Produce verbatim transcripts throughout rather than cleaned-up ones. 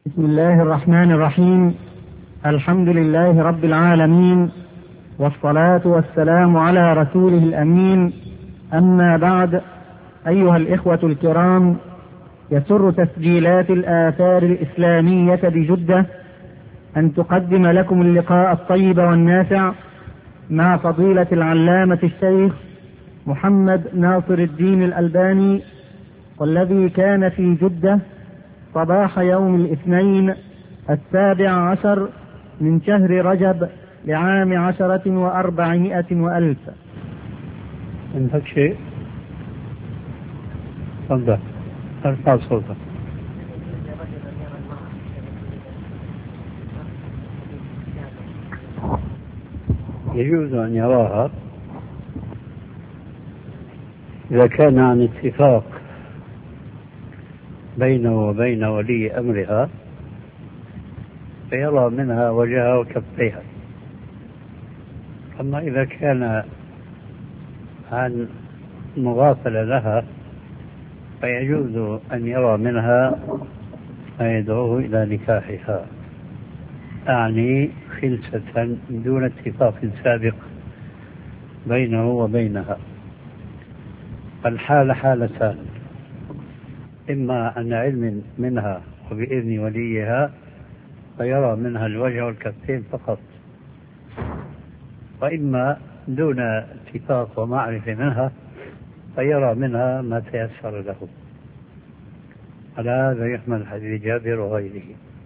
بسم الله الرحمن الرحيم. الحمد لله رب العالمين، والصلاة والسلام على رسوله الأمين. أما بعد، أيها الإخوة الكرام، يسر تسجيلات الآثار الإسلامية بجدة أن تقدم لكم اللقاء الطيب والنافع مع فضيلة العلامة الشيخ محمد ناصر الدين الألباني، والذي كان في جدة صباح يوم الاثنين السابع عشر من شهر رجب لعام عشرة وأربعمائة وألف. عندك شيء؟ تفضل، ارفع صوتك. يجوز أن يراها إذا كان عن اتفاق بينه وبين ولي أمرها، فيرى منها وجهها وكفيها. أما إذا كان عن مغافلة لها فيجوز أن يرى منها ما يدعوه إلى نكاحها، أعني خلسة دون اتفاق سابق بينه وبينها. الحالة حالتان: إما عن علم منها وبإذن وليها فيرى منها الوجه والكفين فقط، وإما دون اتفاق ومعرفة منها فيرى منها ما تيسر له. على هذا يحمل حديث جابر وغيره.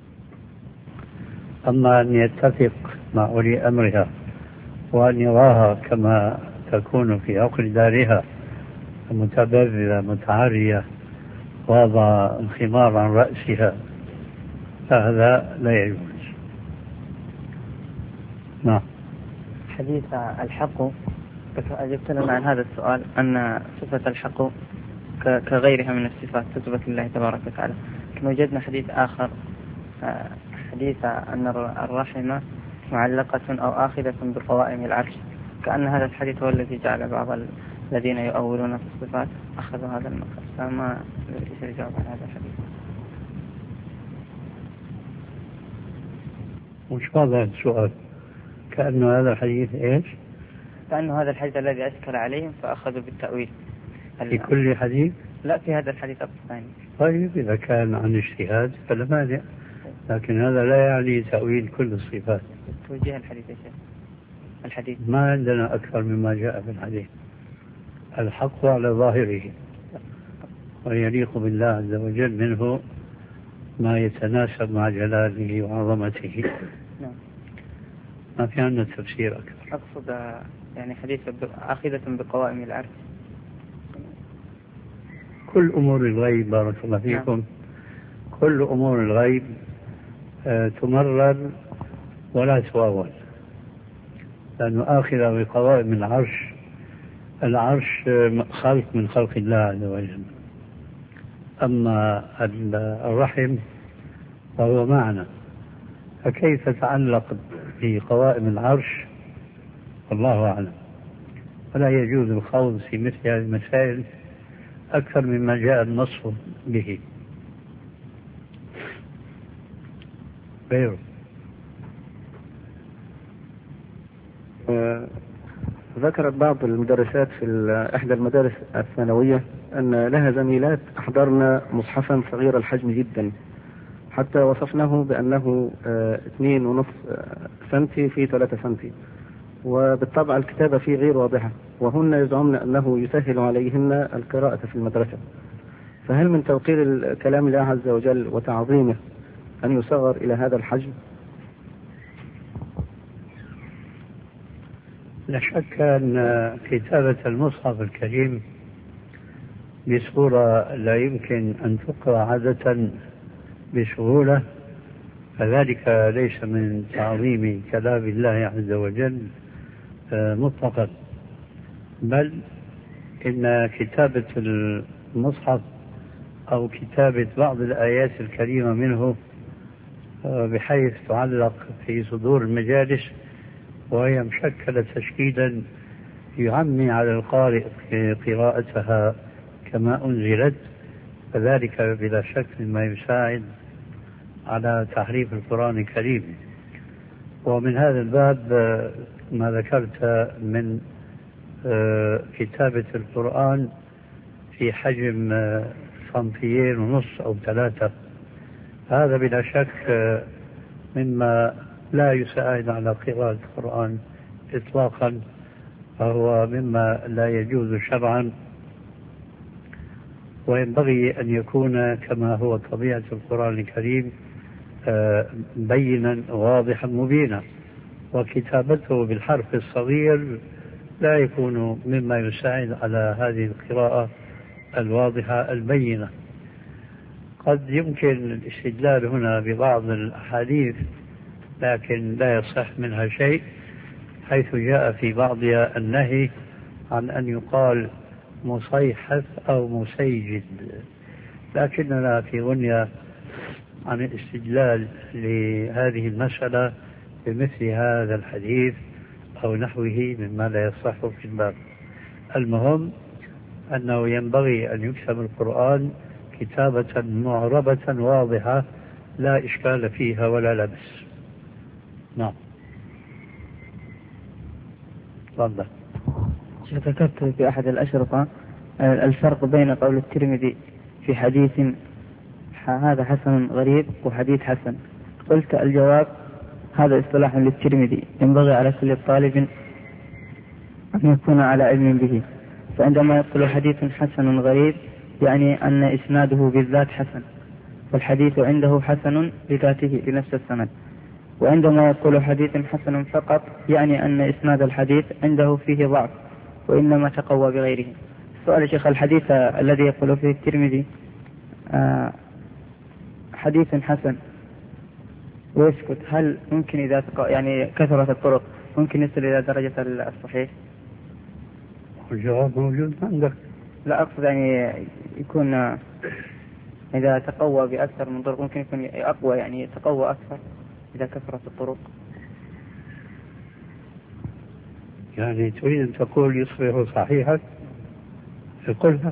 أما أن يتفق مع ولي أمرها وأن يراها كما تكون في عقل دارها متبذلة متعارية وضع الخمار عن رأسها، فهذا لا يجوز. نعم. حديث الحق، أجبت لنا عن هذا السؤال أن صفة الحق كغيرها من الصفات تثبت لله تبارك وتعالى، لكن وجدنا حديث آخر، حديث أن الرحمة معلقة أو آخذة بقوائم العرش، كأن هذا الحديث هو الذي جعل بعض الذين يؤولون في الصفات أخذوا هذا المقام. فما ليس الجواب عن هذا الحديث؟ وش هذا السؤال؟ كأنه هذا الحديث إيش؟ كأنه هذا الحديث الذي أشكل عليهم فأخذوا بالتأويل. في كل حديث؟ لا، في هذا الحديث الثاني. طيب إذا كان عن اجتهاد فلا مانع، لكن هذا لا يعني تأويل كل الصفات. توجيه الحديث يا شيخ. الحديث ما عندنا أكثر مما جاء في الحديث. الحق على ظاهره، ويليق بالله عز وجل منه ما يتناسب مع جلاله وعظمته. نعم. ما في عندنا تفسير أكثر. أقصد يعني حديث آخذة بقوائم العرش. كل أمور الغيب بارك الله فيكم. نعم. كل أمور الغيب آه تمرر ولا تواول، لأنه آخذة بقوائم العرش، العرش خلق من خلق الله عز وجل. أما الرحم فهو معنى، فكيف تعلق بقوائم العرش والله أعلم. ولا يجوز الخوض في مثل هذه المسائل أكثر مما جاء النص به. غيره. ذكرت بعض المدرسات في إحدى المدارس الثانوية أن لها زميلات أحضرن مصحفا صغير الحجم جدا، حتى وصفناه بأنه اثنين ونصف سنتي في ثلاثة سنتي، وبالطبع الكتابة فيه غير واضحة، وهن يزعمن أنه يسهل عليهن القراءة في المدرسة. فهل من توقير كلام الله عز وجل وتعظيمه أن يصغر إلى هذا الحجم؟ لا شك أن كتابة المصحف الكريم بصورة لا يمكن أن تقرأ عادة بسهولة، فذلك ليس من تعظيم كلام الله عز وجل مطلقا، بل إن كتابة المصحف أو كتابة بعض الآيات الكريمة منه بحيث تعلق في صدور المجالس وهي مشكلة تشكيلا يعمي على القارئ قراءتها كما أنزلت، فذلك بلا شك مما يساعد على تحريف القرآن الكريم. ومن هذا الباب ما ذكرت من كتابة القرآن في حجم صنفيين ونص أو ثلاثة، هذا بلا شك مما لا يساعد على قراءة القرآن إطلاقا، فهو مما لا يجوز شرعا، وينبغي أن يكون كما هو طبيعة القرآن الكريم بينا واضحا مبينا، وكتابته بالحرف الصغير لا يكون مما يساعد على هذه القراءة الواضحة البينة. قد يمكن الاستدلال هنا ببعض الأحاديث لكن لا يصح منها شيء، حيث جاء في بعضها النهي عن أن يقال مصيحف أو مسيجد، لكننا في غنية عن الاستدلال لهذه المسألة بمثل هذا الحديث أو نحوه مما لا يصح في الباب. المهم أنه ينبغي أن يكتب القرآن كتابة معربة واضحة لا إشكال فيها ولا لبس. نعم. تفضل. ذكرت في أحد الأشرطة الفرق بين قول الترمذي في حديث هذا حسن غريب وحديث حسن. قلت الجواب هذا اصطلاح للترمذي ينبغي على كل طالب أن يكون على علم به، فعندما يقول حديث حسن غريب يعني أن إسناده بالذات حسن، والحديث عنده حسن لذاته لنفس السند. وعندما يقول حديث حسن فقط يعني أن إسناد الحديث عنده فيه ضعف وإنما تقوى بغيره. سؤال شيخ، الحديث الذي يقول فيه الترمذي آه حديث حسن ويسكت، هل ممكن إذا يعني كثرة الطرق ممكن يصل إلى درجة الصحيح؟ الجواب موجود عندك. لا أقصد يعني يكون إذا تقوى بأكثر من طرق ممكن يكون أقوى، يعني يتقوى أكثر إذا كثرت الطرق. يعني تريد أن تقول يصبح صحيحا؟ قلها.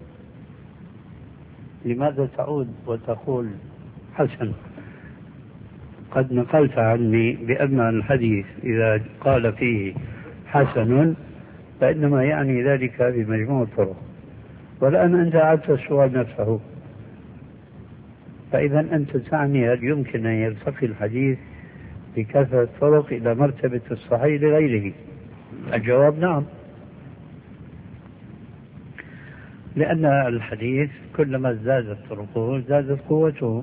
لماذا تعود وتقول حسن؟ قد نقلت عني بأن الحديث إذا قال فيه حسن فإنما يعني ذلك بمجموع الطرق، والآن أنت أعدت السؤال نفسه، فإذا أنت تعني هل يمكن أن يرتقي الحديث بكثرة الطرق إلى مرتبة الصحيح لغيره؟ الجواب نعم، لأن الحديث كلما زادت طرقه زادت قوته.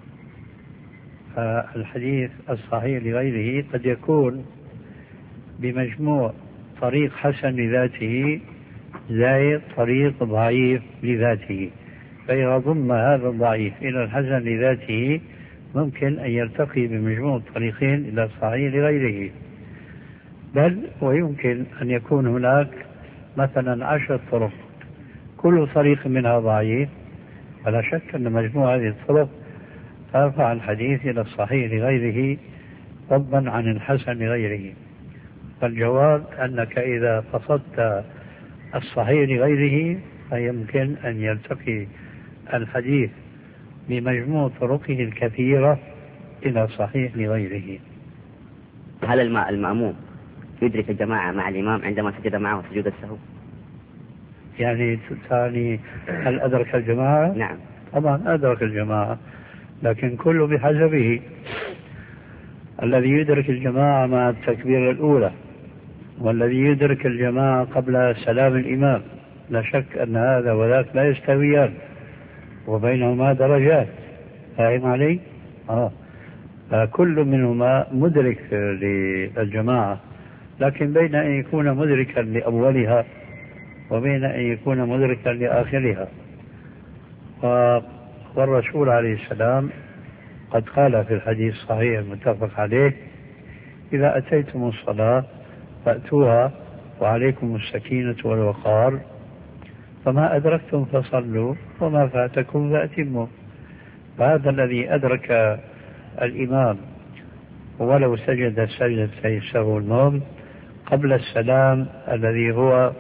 فالحديث الصحيح لغيره قد يكون بمجموع طريق حسن لذاته زائد طريق ضعيف لذاته، فإذا ضم هذا الضعيف إلى الحسن لذاته ممكن أن يرتقي بمجموع الطريقين إلى الصحيح لغيره. بل ويمكن أن يكون هناك مثلا عشر طرق كل طريق منها ضعيف، فلا شك أن مجموع هذه الطرق ترفع الحديث إلى الصحيح لغيره فضلا عن الحسن لغيره. فالجواب أنك إذا قصدت الصحيح لغيره فيمكن أن يلتقي الحديث بمجموع طرقه الكثيرة إلى صحيح لغيره. هل المأموم يدرك الجماعة مع الإمام عندما سجد معه سجود السهو؟ يعني تعني هل أدرك الجماعة؟ نعم طبعا أدرك الجماعة، لكن كله بحسبه. الذي يدرك الجماعة مع التكبير الأولى والذي يدرك الجماعة قبل سلام الإمام لا شك أن هذا وذاك لا يستويان وبينهما درجات. فاهم علي؟ آه. كل منهما مدرك للجماعة، لكن بين أن يكون مدركا لأولها وبين أن يكون مدركا لآخرها. والرسول عليه السلام قد قال في الحديث الصحيح المتفق عليه: إذا أتيتم الصلاة فأتوها وعليكم السكينة والوقار، فما أدركتم فصلوا وما فاتكم فأتموا. فهذا الذي أدرك الإمام ولو سجد سجدة السهو النوم قبل السلام الذي هو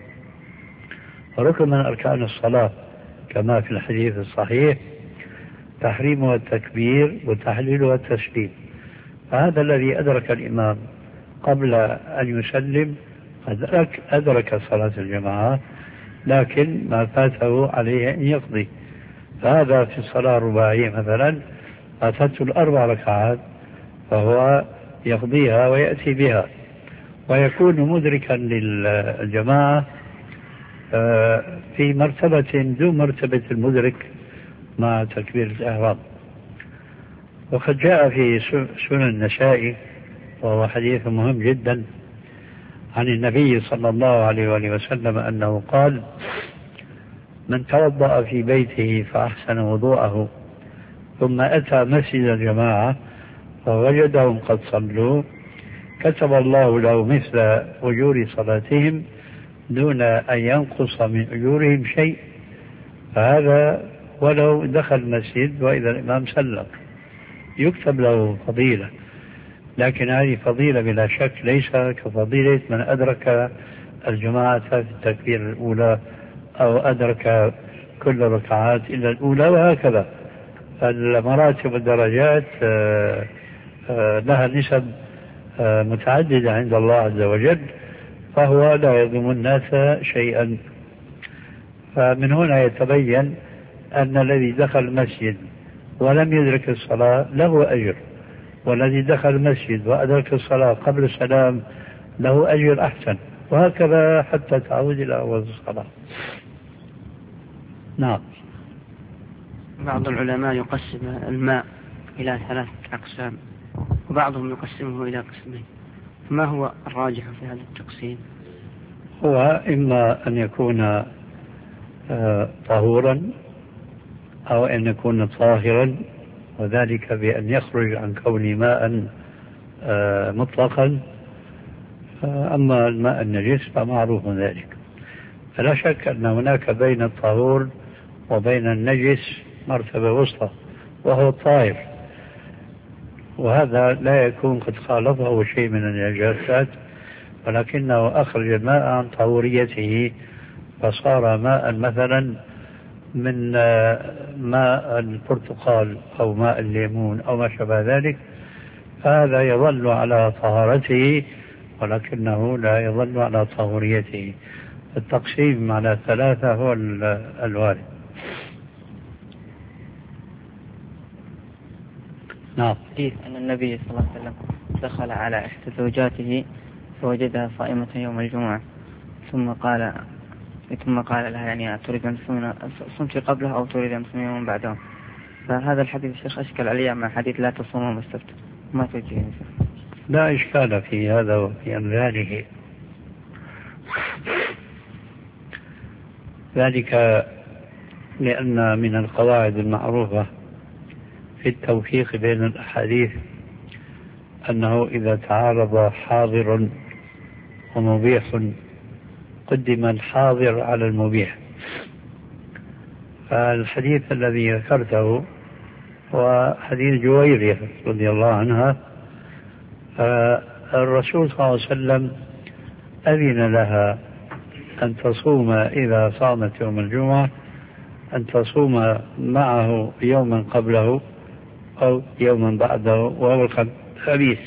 ركن من أركان الصلاة كما في الحديث الصحيح، تحريمها التكبير وتحليلها التسليم. فهذا الذي أدرك الإمام قبل أن يسلم أدرك, أدرك صلاة الجماعة، لكن ما فاته عليه أن يقضي. فهذا في الصلاة الرباعية مثلا فاتته الأربع ركعات فهو يقضيها ويأتي بها ويكون مدركا للجماعة في مرتبة دون مرتبة المدرك مع تكبير الإحرام. وقد جاء في سنن النسائي وهو حديث مهم جدا عن النبي صلى الله عليه وآله وسلم أنه قال: من توضأ في بيته فأحسن وضوءه ثم أتى مسجد الجماعة فوجدهم قد صلوا كتب الله له مثل أجور صلاتهم دون أن ينقص من أجورهم شيء. فهذا ولو دخل المسجد وإذا الإمام سلم يكتب له فضيلة، لكن هذه فضيلة بلا شك ليس كفضيلة من أدرك الجماعة في التكبير الأولى أو أدرك كل ركعات إلا الأولى، وهكذا. المراتب والدرجات لها نسب متعددة عند الله عز وجل، فهو لا يظلم الناس شيئا. فمن هنا يتبين أن الذي دخل المسجد ولم يدرك الصلاة له أجر، والذي دخل المسجد وأدرك الصلاة قبل السلام له أجر أحسن، وهكذا حتى تعود إلى أول الصلاة. نعم. بعض العلماء يقسم الماء إلى ثلاثة أقسام وبعضهم يقسمه إلى قسمين، ما هو الراجح في هذا التقسيم؟ هو إما أن يكون طهورا أو أن يكون طاهرا، وذلك بأن يخرج عن كون ماء مطلقا. أما الماء النجس فمعروف ذلك. فلا شك أن هناك بين الطهور وبين النجس مرتبة وسطى وهو الطاهر، وهذا لا يكون قد خالطه شيء من النجاسات، ولكنه أخرج الماء عن طهوريته فصار ماء مثلا من ماء البرتقال أو ماء الليمون أو ما شابه ذلك، فهذا يظل على طهارته ولكنه لا يظل على طهوريته. التقسيم على ثلاثة هو الوارد. نعم. حديث أن النبي صلى الله عليه وسلم دخل على إحدى زوجاته فوجدها صائمة يوم الجمعة ثم قال ثم قال لها يعني تريد أن صمت قبلها أو تريد أن تصوم يوم بعدها. فهذا الحديث الشيخ أشكل عليه مع حديث لا تصوم يوم السبت، ما توجيه؟ لا إشكال في هذا وفي أمثاله، ذلك لأن من القواعد المعروفة في التوفيق بين الأحاديث أنه إذا تعارض حاضر ومبيح قدم الحاضر على المبيح. فالحديث الذي ذكرته هو حديث جويرية رضي الله عنها. الرسول صلى الله عليه وسلم أذن لها أن تصوم إذا صامت يوم الجمعة أن تصوم معه يوما قبله أو يوما بعده وهو الخميس.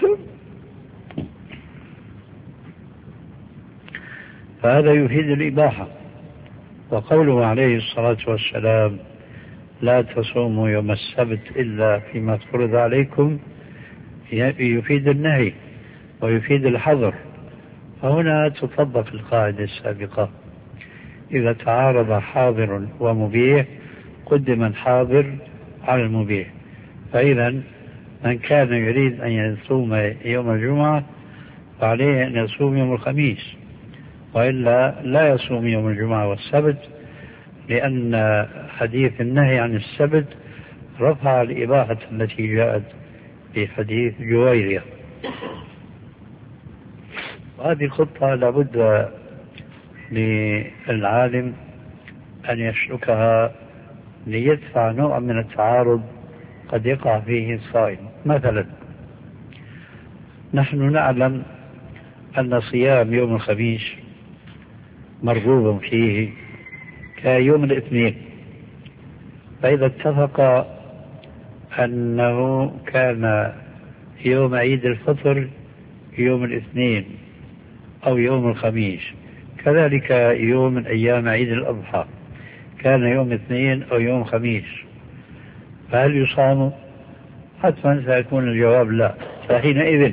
فهذا يفيد الإباحة. وقوله عليه الصلاة والسلام لا تصوموا يوم السبت إلا فيما فرض عليكم يفيد النهي ويفيد الحظر. فهنا تطبق القاعدة السابقة: إذا تعارض حاضر ومبيح قدم الحاضر على المبيح. فإذا من كان يريد أن يصوم يوم الجمعة فعليه أن يصوم يوم الخميس، وإلا لا يصوم يوم الجمعة والسبت، لأن حديث النهي عن السبت رفع الإباحة التي جاءت في حديث جويرية. وهذه الخطة لابد للعالم أن يسلكها ليدفع نوع من التعارض قد يقع فيه الصائم. مثلا نحن نعلم أن صيام يوم الخميس مرغوب فيه كيوم الاثنين، فإذا اتفق أنه كان يوم عيد الفطر يوم الاثنين أو يوم الخميس، كذلك يوم من أيام عيد الأضحى كان يوم اثنين أو يوم خميس، فهل يصام؟ حتما سيكون الجواب لا. فحينئذ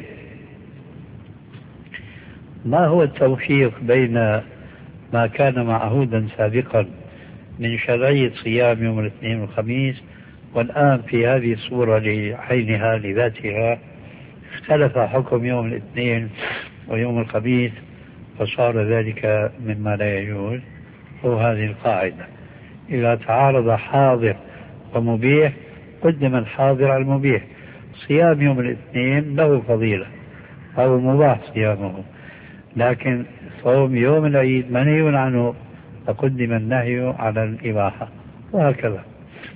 ما هو التوفيق بين ما كان معهودا سابقا من شرعية صيام يوم الاثنين والخميس والآن في هذه الصورة لعينها لذاتها اختلف حكم يوم الاثنين ويوم الخميس فصار ذلك مما لا يجوز؟ وهذه القاعدة إذا تعارض حاضر ومبيح قدم الحاضر على المبيح. صيام يوم الاثنين له فضيلة أو مباح صيامه، لكن صوم يوم العيد منهي عنه فقدم النهي على الإباحة، وهكذا.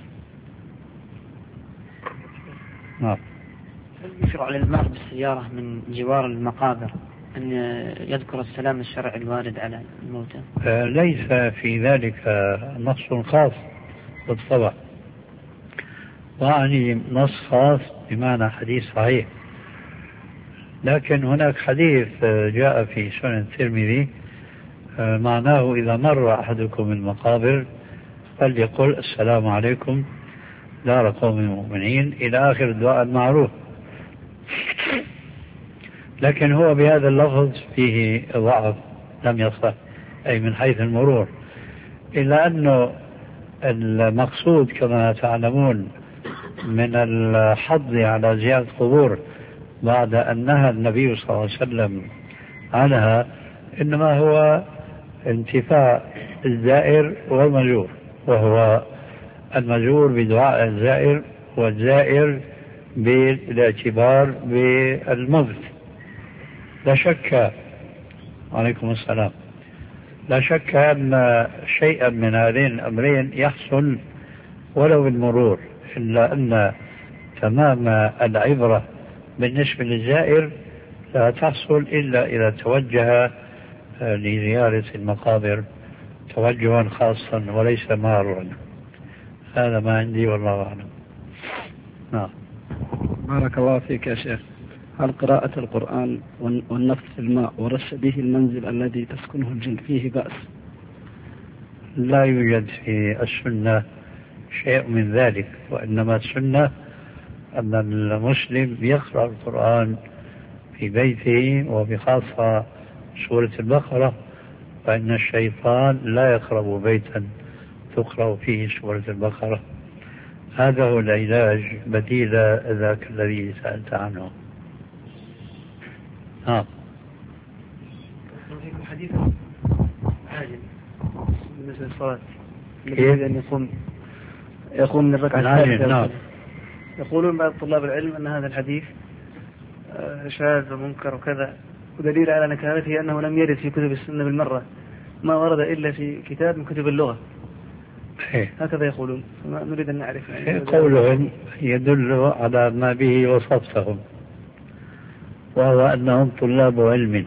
نعم. يشرع للمار بالسيارة من جوار المقابر أن يذكر السلام الشرعي الوارد على الموتى؟ ليس في ذلك نص خاص بالطبع، وعني نص خاص بمعنى حديث صحيح، لكن هناك حديث جاء في سنن الترمذي معناه إذا مر أحدكم المقابر فليقل السلام عليكم دار قوم مؤمنين إلى آخر الدعاء المعروف، لكن هو بهذا اللفظ فيه ضعف لم يصح، أي من حيث المرور، إلا أنه المقصود كما تعلمون من الحض على زيارة القبور بعد أن نهى النبي صلى الله عليه وسلم عنها إنما هو انتفاع الزائر والمزور، وهو المزور بدعاء الزائر والزائر بالاعتبار بالموت. لا شك عليكم السلام لا شك أن شيئا من هذين الأمرين يحصل ولو بالمرور، إلا أن تمام العبرة بالنسبة للزائر لا تحصل إلا إذا توجه لزيارة المقابر توجها خاصا وليس مارا. هذا ما عندي والله أعلم. نعم. بارك الله فيك يا شيخ. هل قراءة القرآن والنفث في الماء ورش به المنزل الذي تسكنه الجن فيه بأس؟ لا يوجد في السنة شيء من ذلك، وإنما السنة أن المسلم يقرأ القرآن في بيته وبخاصة سورة البقرة، فإن الشيطان لا يقرب بيتا تقرأ فيه سورة البقرة. هذا هو العلاج بديل ذاك الذي سألت عنه. ها. حديث عاجل بالنسبة للصلاة يريد أن يقوم يقوم من الركعة الثالثة. نعم. يقولون بعض طلاب العلم أن هذا الحديث شاذ ومنكر وكذا، ودليل على نكارته أنه لم يرد في كتب السنة بالمرة، ما ورد إلا في كتاب من كتب اللغة. هكذا يقولون، نريد أن نعرف. يعني قولهم يدل على ما به وصفتهم، وهو أنهم طلاب علم،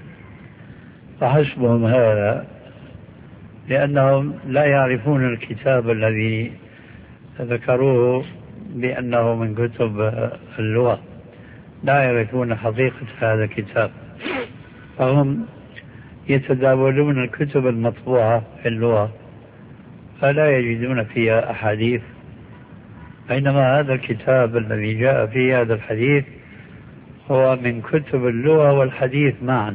فحسبهم هذا، لأنهم لا يعرفون الكتاب الذي ذكروه بأنه من كتب اللغة، لا يعرفون حقيقة هذا الكتاب، فهم يتداولون الكتب المطبوعة في اللغة فلا يجدون فيها أحاديث، بينما هذا الكتاب الذي جاء فيه هذا الحديث هو من كتب اللغة والحديث معا.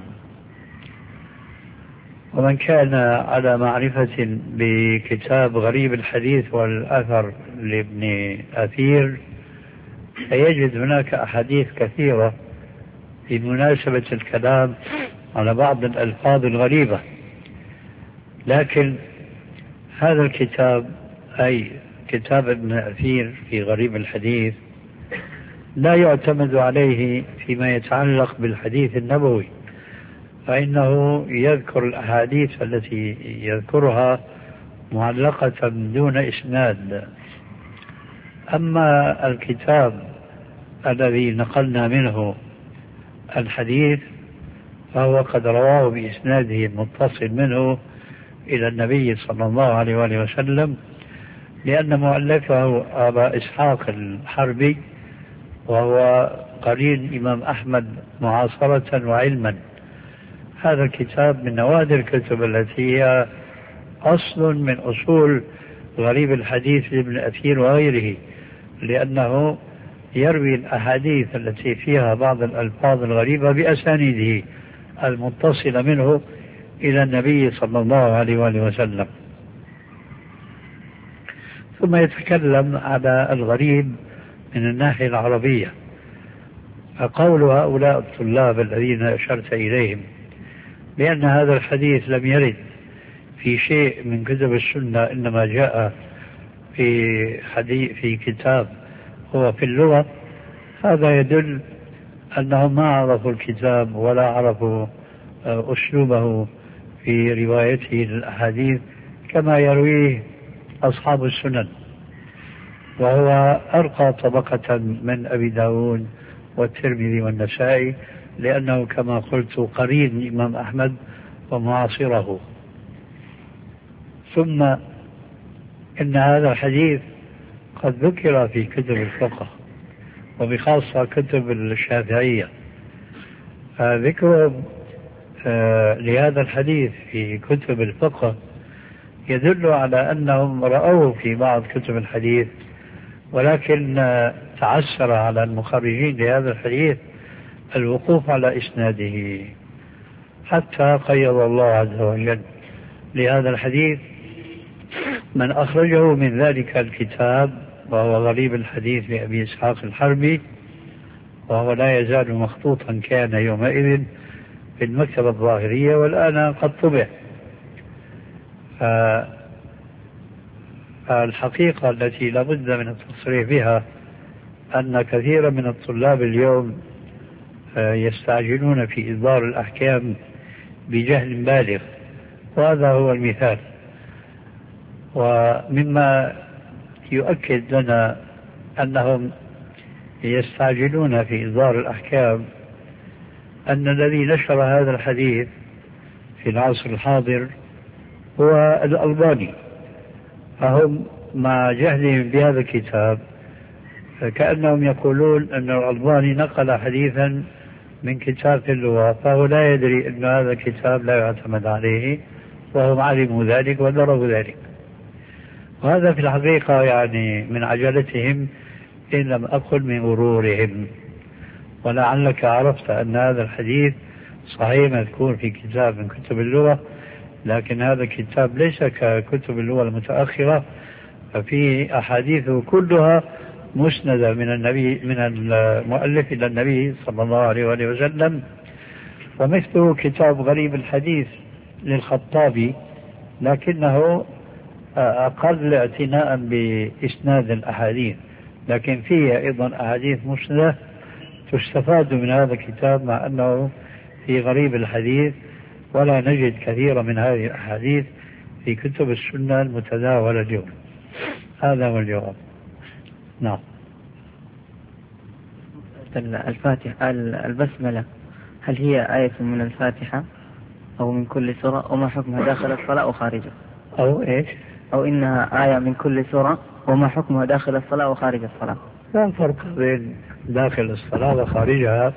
ومن كان على معرفة بكتاب غريب الحديث والأثر لابن أثير سيجد هناك أحاديث كثيرة في مناسبة الكلام على بعض الألفاظ الغريبة، لكن هذا الكتاب أي كتاب ابن أثير في غريب الحديث لا يعتمد عليه فيما يتعلق بالحديث النبوي، فإنه يذكر الأحاديث التي يذكرها معلقة دون إسناد. أما الكتاب الذي نقلنا منه الحديث فهو قد رواه بإسناده المتصل منه إلى النبي صلى الله عليه وآله وسلم لأن مؤلفه أبا إسحاق الحربي، وهو قرين الإمام أحمد معاصرة وعلما. هذا الكتاب من نوادر الكتب التي هي أصل من أصول غريب الحديث لابن أثير وغيره، لأنه يروي الأحاديث التي فيها بعض الألفاظ الغريبة بأسانيده المتصلة منه إلى النبي صلى الله عليه وآله وسلم. ثم يتكلم على الغريب من الناحية العربية. فقول هؤلاء الطلاب الذين أشرت إليهم بأن هذا الحديث لم يرد في شيء من كتب السنة، إنما جاء في حديث في كتاب هو في اللغة، هذا يدل أنهم ما عرفوا الكتاب ولا عرفوا أسلوبه في روايته للأحاديث كما يرويه أصحاب السنن، وهو أرقى طبقة من أبي داود والترمذي والنسائي، لأنه كما قلت قرين الإمام أحمد ومعاصره. ثم إن هذا الحديث قد ذكر في كتب الفقه وبخاصة كتب الشافعية. ذكر لهذا الحديث في كتب الفقه يدل على أنهم رأوه في بعض كتب الحديث، ولكن تعسر على المخرجين لهذا الحديث الوقوف على إسناده، حتى قيض الله عز وجل لهذا الحديث من أخرجه من ذلك الكتاب، وهو غريب الحديث لأبي إسحاق الحربي، وهو لا يزال مخطوطا كان يومئذ في المكتبة الظاهرية، والآن قد طبع. فالحقيقة التي لابد من التصريح بها أن كثيرا من الطلاب اليوم يستعجلون في إصدار الأحكام بجهل بالغ، وهذا هو المثال. ومما يؤكد لنا أنهم يستعجلون في إصدار الأحكام أن الذي نشر هذا الحديث في العصر الحاضر هو الألباني، فهم مع جهلهم بهذا الكتاب كأنهم يقولون أن الألباني نقل حديثا من كتاب في اللغة، فهو لا يدري أن هذا الكتاب لا يعتمد عليه، وهم علموا ذلك ودروا ذلك. وهذا في الحقيقة يعني من عجلتهم إن لم أقل من غرورهم. ولعلك عرفت أن هذا الحديث صحيح مذكور في كتاب من كتب اللغة، لكن هذا الكتاب ليس ككتب اللغة المتأخرة، ففي أحاديثه كلها مسندة من النبي من المؤلف إلى النبي صلى الله عليه وآله وسلم. ومثله كتاب غريب الحديث للخطابي، لكنه أقل اعتناء بإسناد الأحاديث، لكن فيه أيضا أحاديث مسندة تستفاد من هذا الكتاب، مع أنه في غريب الحديث ولا نجد كثيرا من هذه الأحاديث في كتب السنة المتداولة اليوم. هذا هو الجواب. نعم. الفاتحة البسملة هل هي آية من الفاتحة أو من كل سورة، وما حكمها داخل الصلاة أو خارجها؟ أو إيش؟ أو إنها آية من كل سورة وما حكمها داخل الصلاة وخارج الصلاة؟ لا فرق بين داخل الصلاة وخارجها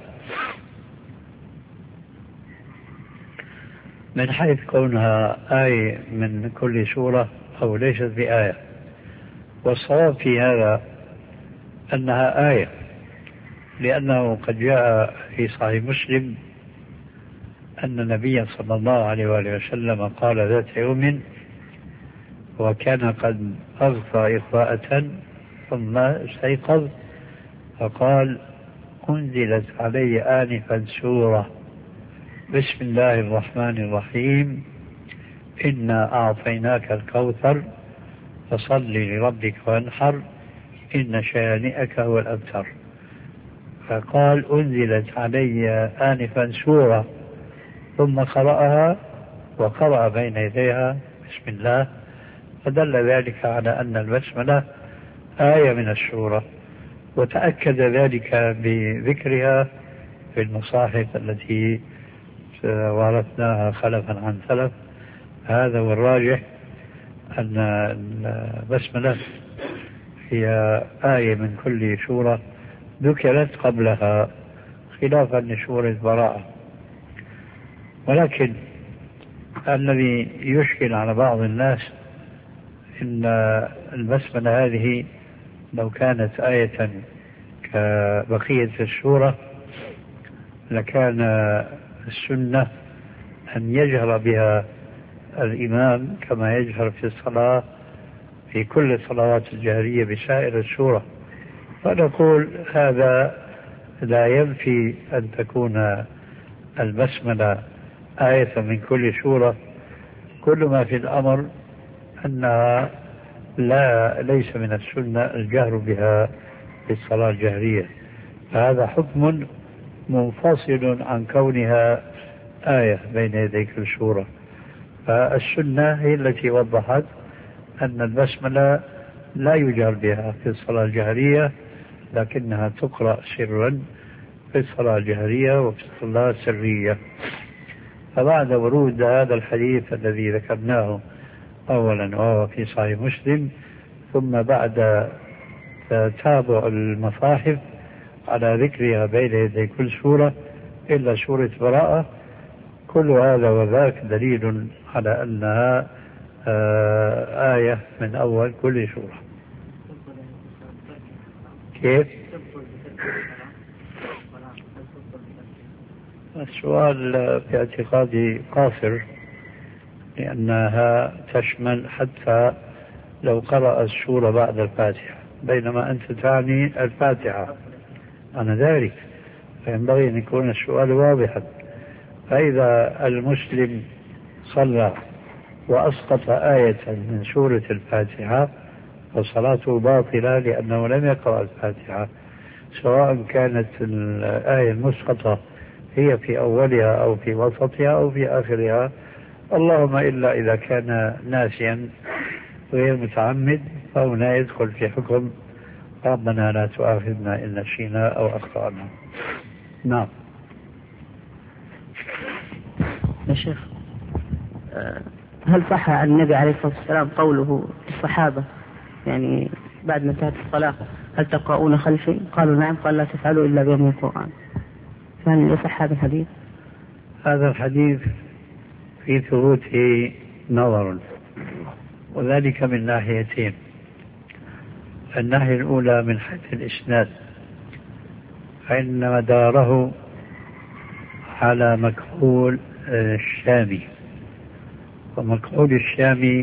من حيث كونها آية من كل سورة أو ليست بآية. والصواب في هذا أنها آية، لأنه قد جاء في صحيح مسلم أن النبي صلى الله عليه وآله وسلم قال ذات يوم وكان قد أغفى إغفاءة ثم استيقظ فقال أنزلت علي آنفا سورة بسم الله الرحمن الرحيم إنا أعطيناك الكوثر فصل لربك وانحر إن شانئك هو الأبتر. فقال أنزلت علي آنفا سورة، ثم قرأها وقرأ بين يديها بسم الله، فدل ذلك على أن البسملة آية من السورة، وتأكد ذلك بذكرها في المصاحف التي ورثناها خلفا عن سلف. هذا هو الراجح، أن البسملة هي آية من كل سورة ذكرت قبلها خلافا لسورة براءة. ولكن الذي يشكل على بعض الناس إن البسملة هذه لو كانت آية كبقية السورة لكان السنة أن يجهر بها الإمام كما يجهر في الصلاة في كل الصلوات الجهرية بسائر السورة. فنقول هذا لا ينفي أن تكون البسملة آية من كل سورة، كل ما في الأمر أنها لا ليس من السنة الجهر بها في الصلاة الجهرية، فهذا حكم منفصل عن كونها آية بين يدي كل سورة. فالسنة هي التي وضحت أن البسملة لا يجهر بها في الصلاة الجهرية، لكنها تقرأ سرا في الصلاة الجهرية وفي الصلاة السرية. فبعد ورود هذا الحديث الذي ذكرناه أولا وهو في صحيح مسلم، ثم بعد تتابع المصاحف على ذكرها بين يدي كل سورة إلا سورة براءة، كل هذا وذاك دليل على أنها آية من أول كل سورة. كيف؟ السؤال في اعتقادي قاصر، لأنها تشمل حتى لو قرأ السورة بعد الفاتحة، بينما أنت تعني الفاتحة. أنا ذلك فينبغي أن يكون السؤال واضحا. فإذا المسلم صلى وأسقط آية من سورة الفاتحة فصلاته باطلة لأنه لم يقرأ الفاتحة، سواء كانت الآية المسقطة هي في أولها أو في وسطها أو في آخرها، اللهم إلا إذا كان ناسيا غير متعمد فهنا يدخل في حكم ربنا لا تؤاخذنا إن نسينا أو أخطأنا. نعم. يا شيخ، هل صح عن النبي عليه الصلاة والسلام قوله للصحابة يعني بعد ما انتهت الصلاة هل تقرؤون خلفي؟ قالوا نعم. قال لا تفعلوا إلا بيوم القرآن. فهل يصح هذا الحديث؟ هذا الحديث في ثبوته نظر، وذلك من ناحيتين. الناحية الأولى من حيث الإسناد، فإن مداره على مكحول الشامي، ومكحول الشامي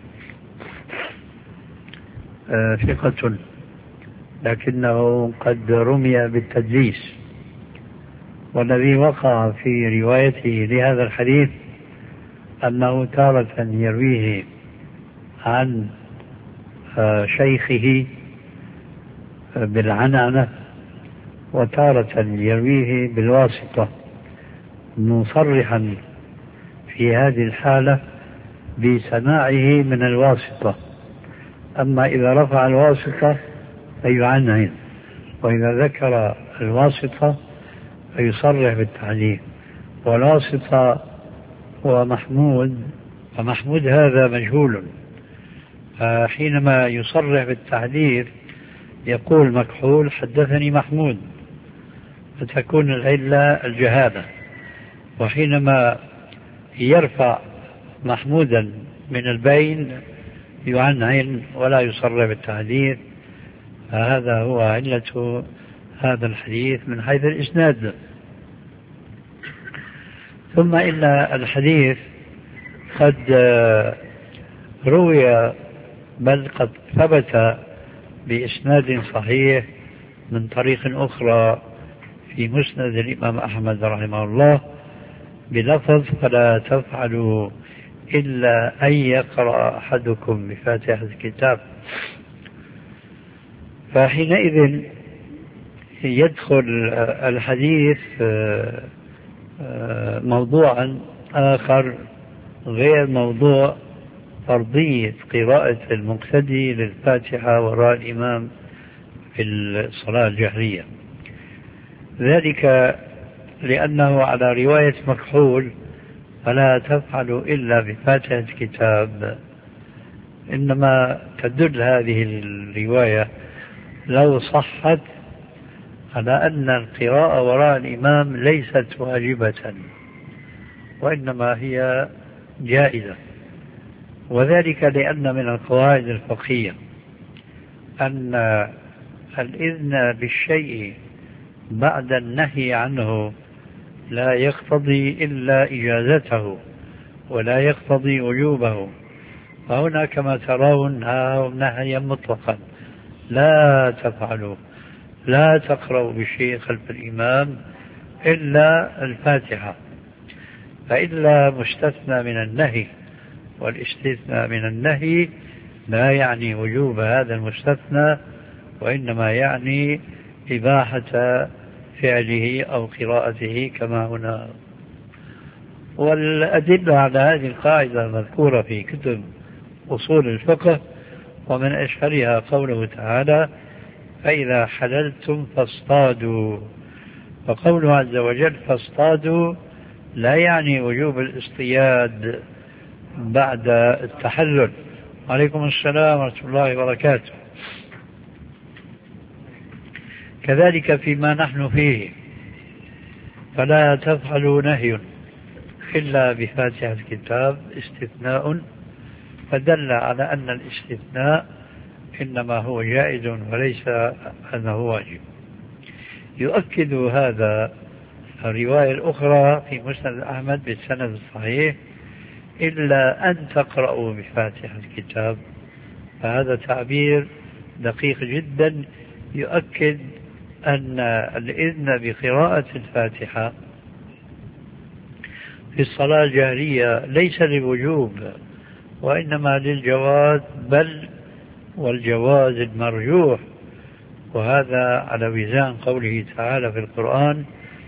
ثقة لكنه قد رمي بالتدليس، والذي وقع في روايته لهذا الحديث أنه تارة يرويه عن شيخه بالعنعنة وتارة يرويه بالواسطة، مصرحا في هذه الحالة بسماعه من الواسطة. أما إذا رفع الواسطة فيعنعن، وإذا ذكر الواسطة فيصرح بالتعليم. والواسطة هو محمود، ومحمود هذا مجهول، حينما يصرح بالتعليل يقول مكحول حدثني محمود، فتكون العلة الجهالة. وحينما يرفع محمودا من البين يعنعن ولا يصرح بالتعليل، فهذا هو علة هذا الحديث من حيث الإسناد. ثم إن الحديث قد روي بل قد ثبت بإسناد صحيح من طريق أخرى في مسند الإمام أحمد رحمه الله بلفظ فلا تفعلوا إلا أن يقرأ أحدكم بفاتحة الكتاب. فحينئذ يدخل الحديث موضوعا آخر غير موضوع فرضية قراءة المقتدي للفاتحة وراء الإمام في الصلاة الجهرية، ذلك لأنه على رواية مكحول فلا تفعل إلا بفاتحة الكتاب، إنما تدل هذه الرواية لو صحت على أن القراءة وراء الإمام ليست واجبة وإنما هي جائزة، وذلك لأن من القواعد الفقهية أن الإذن بالشيء بعد النهي عنه لا يقتضي إلا إجازته ولا يقتضي وجوبه. فهنا كما ترون نهيا مطلقا: لا تفعلوا، لا تقرأوا بالشيء خلف الإمام إلا الفاتحة. فإلا مستثنى من النهي، والاستثناء من النهي لا يعني وجوب هذا المستثنى، وإنما يعني إباحة فعله أو قراءته كما هنا. والأدلة على هذه القاعدة المذكورة في كتب أصول الفقه، ومن أشهرها قوله تعالى: فإذا حللتم فاصطادوا. فقوله عز وجل فاصطادوا لا يعني وجوب الاصطياد بعد التحلل. عليكم السلام ورحمة الله وبركاته. كذلك فيما نحن فيه فلا تفعلوا نهي إلا بفاتحة الكتاب استثناء، فدل على أن الاستثناء إنما هو جائز وليس أنه واجب. يؤكد هذا الرواية الأخرى في مسند أحمد بالسند الصحيح: إلا أن تقرأوا بفاتحة الكتاب. فهذا تعبير دقيق جدا يؤكد أن الإذن بقراءة الفاتحة في الصلاة الجهرية ليس للوجوب وإنما للجواز، بل والجواز المرجوح. وهذا على وزان قوله تعالى في القرآن: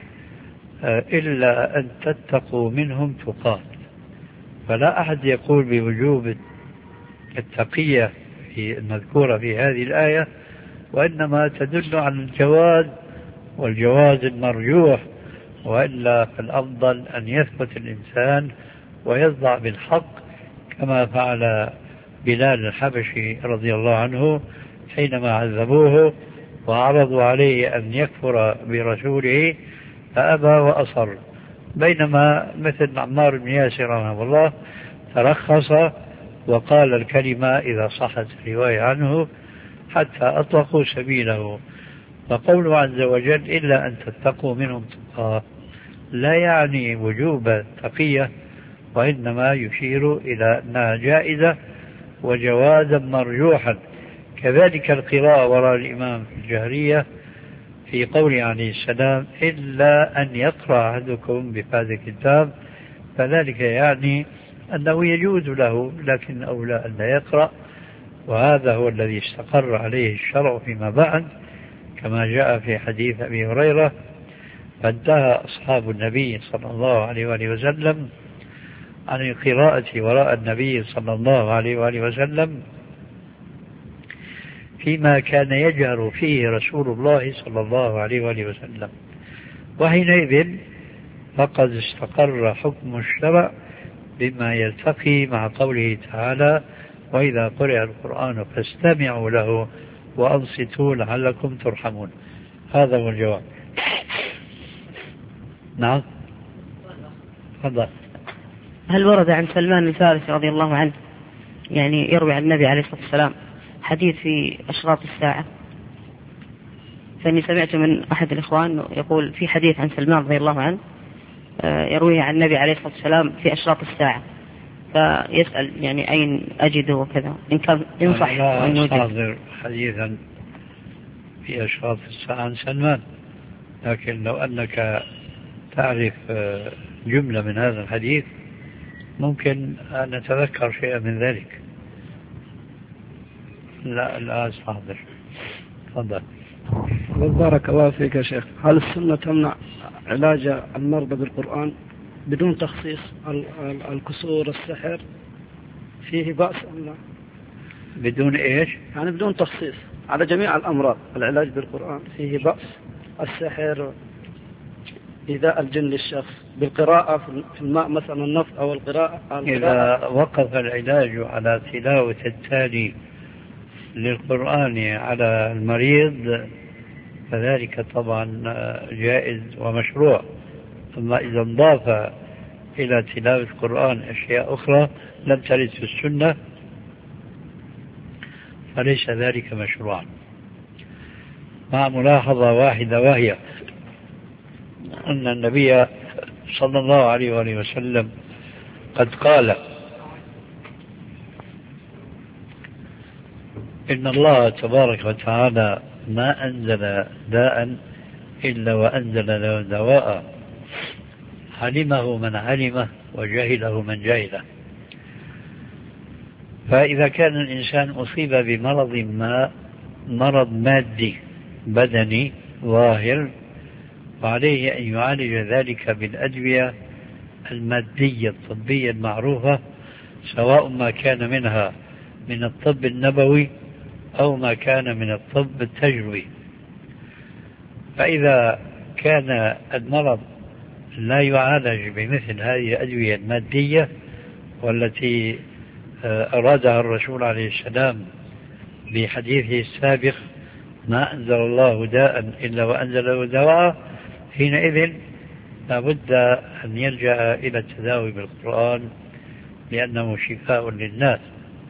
إلا أن تتقوا منهم تقات. فلا أحد يقول بوجوب التقية في المذكورة في هذه الآية، وإنما تدل على الجواز والجواز المرجوح. وإلا فالأفضل أن يثبت الإنسان ويخضع بالحق كما فعل بلال الحبشي رضي الله عنه حينما عذبوه وعرضوا عليه أن يكفر برسوله فأبى وأصر، بينما مثل عمار بن ياسر رحمه الله ترخص وقال الكلمة إذا صحت الرواية عنه حتى أطلقوا سبيله. فقوله عز وجل: إلا أن تتقوا منهم تقاه لا يعني وجوب التقية، وإنما يشير إلى أنها جائزة وجوازا مرجوحا. كذلك القراءة وراء الإمام في الجهرية في قوله عليه السلام: إلا أن يقرأ أحدكم بفاتحة الكتاب، فذلك يعني أنه يجوز له لكن أولى أن لا يقرأ. وهذا هو الذي استقر عليه الشرع فيما بعد، كما جاء في حديث أبي هريرة: فانتهى أصحاب النبي صلى الله عليه وآله وسلم عن القراءة وراء النبي صلى الله عليه وآله وسلم فيما كان يجهر فيه رسول الله صلى الله عليه وآله وسلم. وحينئذ فقد استقر حكم الشرع بما يلتقي مع قوله تعالى: وإذا قرئ القرآن فاستمعوا له وأنصتوا لعلكم ترحمون. هذا هو الجواب. نعم. تفضل. هل ورد عن سلمان الفارسي رضي الله عنه يعني يروي عن النبي عليه الصلاة والسلام حديث في أشراط الساعة؟ فإني سمعت من أحد الإخوان يقول في حديث عن سلمان رضي الله عنه يرويه عن النبي عليه الصلاة والسلام في أشراط الساعة، فيسأل يعني أين أجده وكذا، إن كان ينصح أن يوجد حديثا في أشراط الساعة عن سلمان. لكن لو أنك تعرف جملة من هذا الحديث ممكن أن نتذكر شيئا من ذلك. لا لا أستحضر. تفضل. بارك الله فيك يا شيخ. هل السنة تمنع علاج المرضى بالقرآن بدون تخصيص؟ الكسور، السحر، فيه بأس أم لا؟ بدون إيش؟ يعني بدون تخصيص على جميع الأمراض العلاج بالقرآن فيه بأس؟ السحر إيذاء الجن للشخص بالقراءة في الماء مثلا النفط أو القراءة, القراءة إذا وقف العلاج على تلاوة التالي للقرآن على المريض فذلك طبعا جائز ومشروع. أما إذا انضاف إلى تلاوة القرآن أشياء أخرى لم ترد في السنة فليس ذلك مشروعا، مع ملاحظة واحدة وهي أن النبي صلى الله عليه وآله وسلم قد قال إن الله تبارك وتعالى ما أنزل داء إلا وأنزل له دواء علمه من علمه وجهله من جهله. فإذا كان الإنسان أصيب بمرض ما، مرض مادي بدني ظاهر، وعليه أن يعالج ذلك بالأدوية المادية الطبية المعروفة، سواء ما كان منها من الطب النبوي أو ما كان من الطب التجربي. فإذا كان المرض لا يعالج بمثل هذه الأدوية المادية والتي أرادها الرسول عليه السلام بحديثه السابق ما أنزل الله داء إلا وأنزل له دواء، حينئذ لابد أن يلجأ إلى التداوي بالقرآن لأنه شفاء للناس.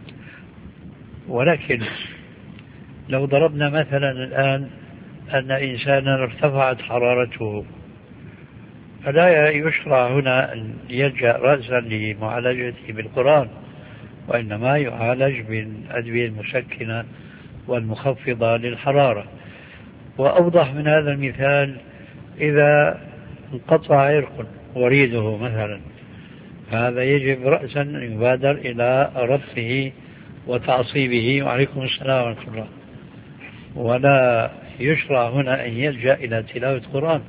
ولكن لو ضربنا مثلا الآن أن إنسانا ارتفعت حرارته، فلا يشرع هنا أن يلجأ رأسا لمعالجته بالقرآن، وإنما يعالج بالأدوية المسكنة والمخفضة للحرارة. وأوضح من هذا المثال إذا انقطع عرق وريده مثلا، هذا يجب رأسا أن يبادر إلى ربطه وتعصيبه، وعليكم السلام ورحمة الله، ولا يشرع هنا أن يلجأ إلى تلاوة القرآن.